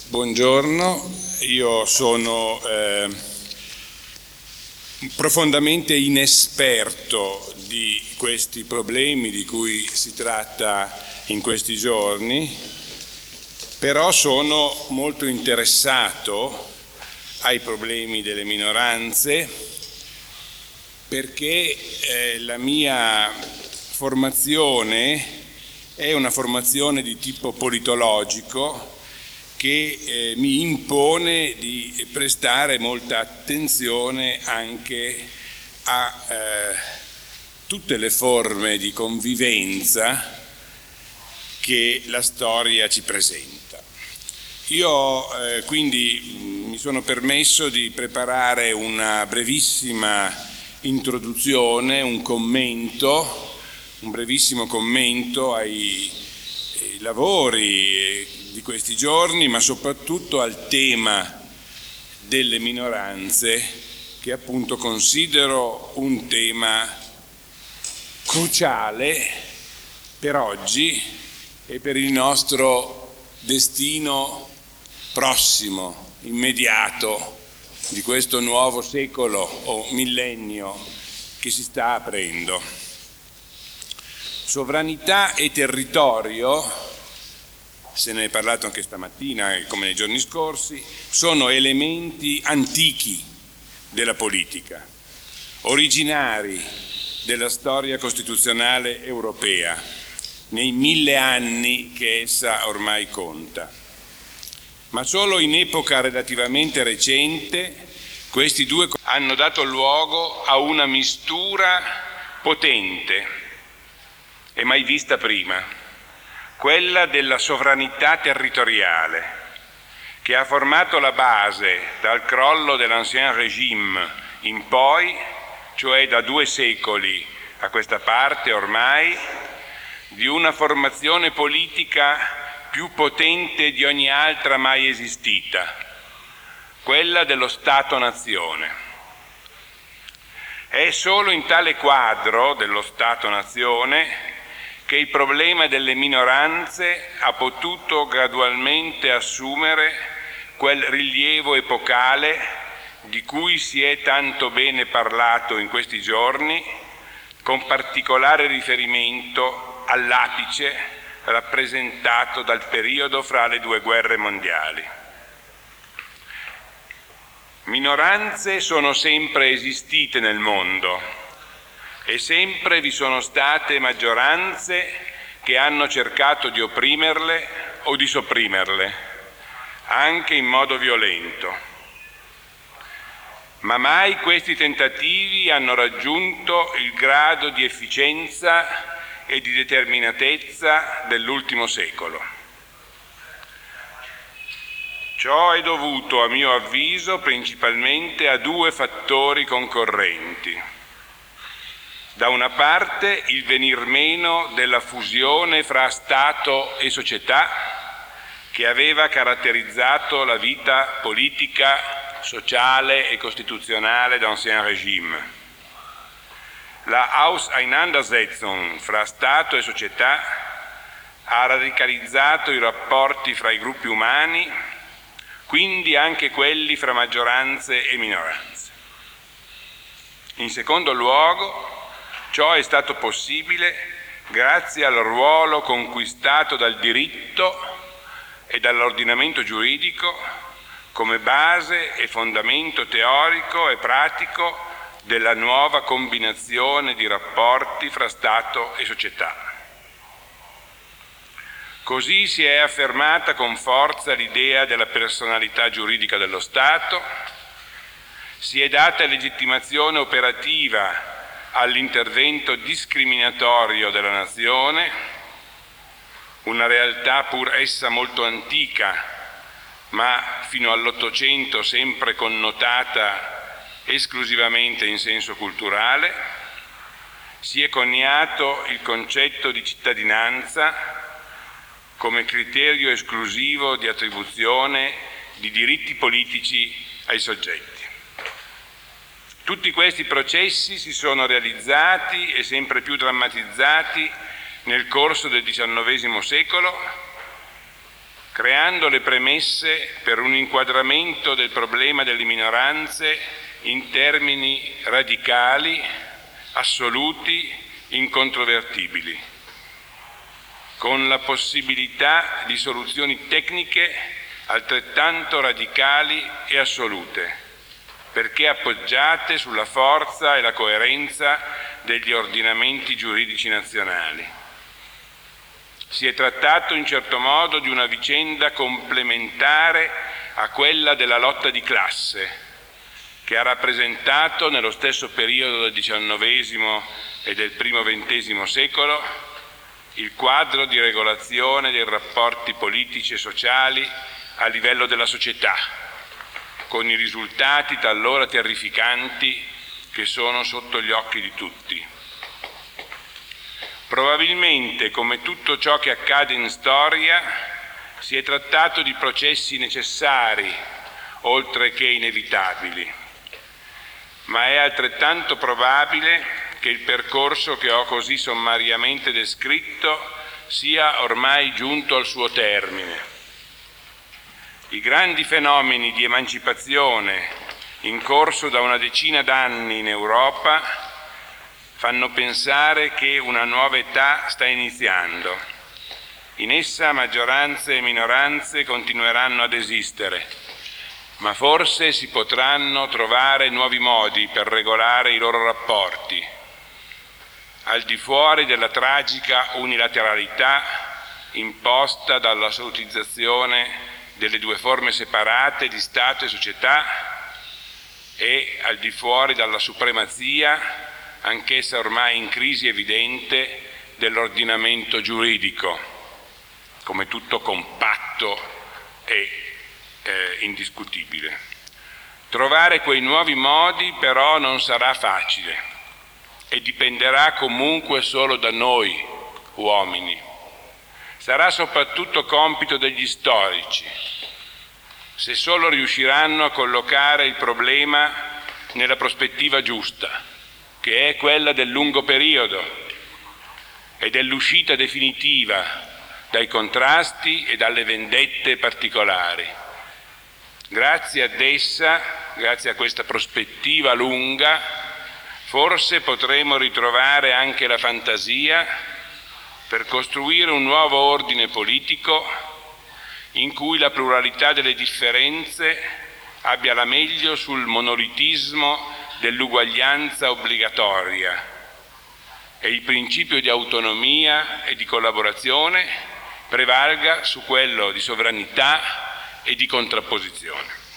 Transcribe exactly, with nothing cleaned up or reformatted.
Buongiorno, io sono eh, profondamente inesperto di questi problemi di cui si tratta in questi giorni, però sono molto interessato ai problemi delle minoranze perché eh, la mia formazione è una formazione di tipo politologico che eh, mi impone di prestare molta attenzione anche a eh, tutte le forme di convivenza che la storia ci presenta. Io eh, quindi mi sono permesso di preparare una brevissima introduzione, un commento, un brevissimo commento ai, ai lavori di questi giorni, ma soprattutto al tema delle minoranze, che appunto considero un tema cruciale per oggi e per il nostro destino prossimo, immediato, di questo nuovo secolo o millennio che si sta aprendo. Sovranità e territorio, se ne è parlato anche stamattina come nei giorni scorsi, sono elementi antichi della politica, originari della storia costituzionale europea, nei mille anni che essa ormai conta. Ma solo in epoca relativamente recente questi due hanno dato luogo a una mistura potente e mai vista prima, quella della sovranità territoriale, che ha formato la base dal crollo dell'Ancien Régime in poi, cioè da due secoli a questa parte ormai, di una formazione politica più potente di ogni altra mai esistita, quella dello Stato-nazione. È solo in tale quadro dello Stato-nazione che il problema delle minoranze ha potuto gradualmente assumere quel rilievo epocale di cui si è tanto bene parlato in questi giorni, con particolare riferimento all'apice rappresentato dal periodo fra le due guerre mondiali. Minoranze sono sempre esistite nel mondo e sempre vi sono state maggioranze che hanno cercato di opprimerle o di sopprimerle, anche in modo violento. Ma mai questi tentativi hanno raggiunto il grado di efficienza e di determinatezza dell'ultimo secolo. Ciò è dovuto, a mio avviso, principalmente a due fattori concorrenti. Da una parte il venir meno della fusione fra Stato e società che aveva caratterizzato la vita politica, sociale e costituzionale d'Ancien Régime. La Auseinandersetzung fra Stato e società ha radicalizzato i rapporti fra i gruppi umani, quindi anche quelli fra maggioranze e minoranze. In secondo luogo, ciò è stato possibile grazie al ruolo conquistato dal diritto e dall'ordinamento giuridico come base e fondamento teorico e pratico della nuova combinazione di rapporti fra Stato e società. Così si è affermata con forza l'idea della personalità giuridica dello Stato, si è data legittimazione operativa all'intervento discriminatorio della nazione, una realtà pur essa molto antica, ma fino all'Ottocento sempre connotata esclusivamente in senso culturale, si è coniato il concetto di cittadinanza come criterio esclusivo di attribuzione di diritti politici ai soggetti. Tutti questi processi si sono realizzati e sempre più drammatizzati nel corso del diciannovesimo secolo, creando le premesse per un inquadramento del problema delle minoranze in termini radicali, assoluti, incontrovertibili, con la possibilità di soluzioni tecniche altrettanto radicali e assolute, perché appoggiate sulla forza e la coerenza degli ordinamenti giuridici nazionali. Si è trattato in certo modo di una vicenda complementare a quella della lotta di classe, che ha rappresentato nello stesso periodo del diciannovesimo e del primo ventesimo secolo il quadro di regolazione dei rapporti politici e sociali a livello della società, con i risultati talora terrificanti che sono sotto gli occhi di tutti. Probabilmente, come tutto ciò che accade in storia, si è trattato di processi necessari, oltre che inevitabili, ma è altrettanto probabile che il percorso che ho così sommariamente descritto sia ormai giunto al suo termine. I grandi fenomeni di emancipazione in corso da una decina d'anni in Europa fanno pensare che una nuova età sta iniziando. In essa maggioranze e minoranze continueranno ad esistere, ma forse si potranno trovare nuovi modi per regolare i loro rapporti, al di fuori della tragica unilateralità imposta dall'assolutizzazione delle due forme separate di Stato e società e al di fuori dalla supremazia, anch'essa ormai in crisi evidente, dell'ordinamento giuridico, come tutto compatto e eh, indiscutibile. Trovare quei nuovi modi però non sarà facile e dipenderà comunque solo da noi uomini. Sarà soprattutto compito degli storici, se solo riusciranno a collocare il problema nella prospettiva giusta, che è quella del lungo periodo e dell'uscita definitiva dai contrasti e dalle vendette particolari. Grazie ad essa, grazie a questa prospettiva lunga, forse potremo ritrovare anche la fantasia per costruire un nuovo ordine politico in cui la pluralità delle differenze abbia la meglio sul monolitismo dell'uguaglianza obbligatoria e il principio di autonomia e di collaborazione prevalga su quello di sovranità e di contrapposizione.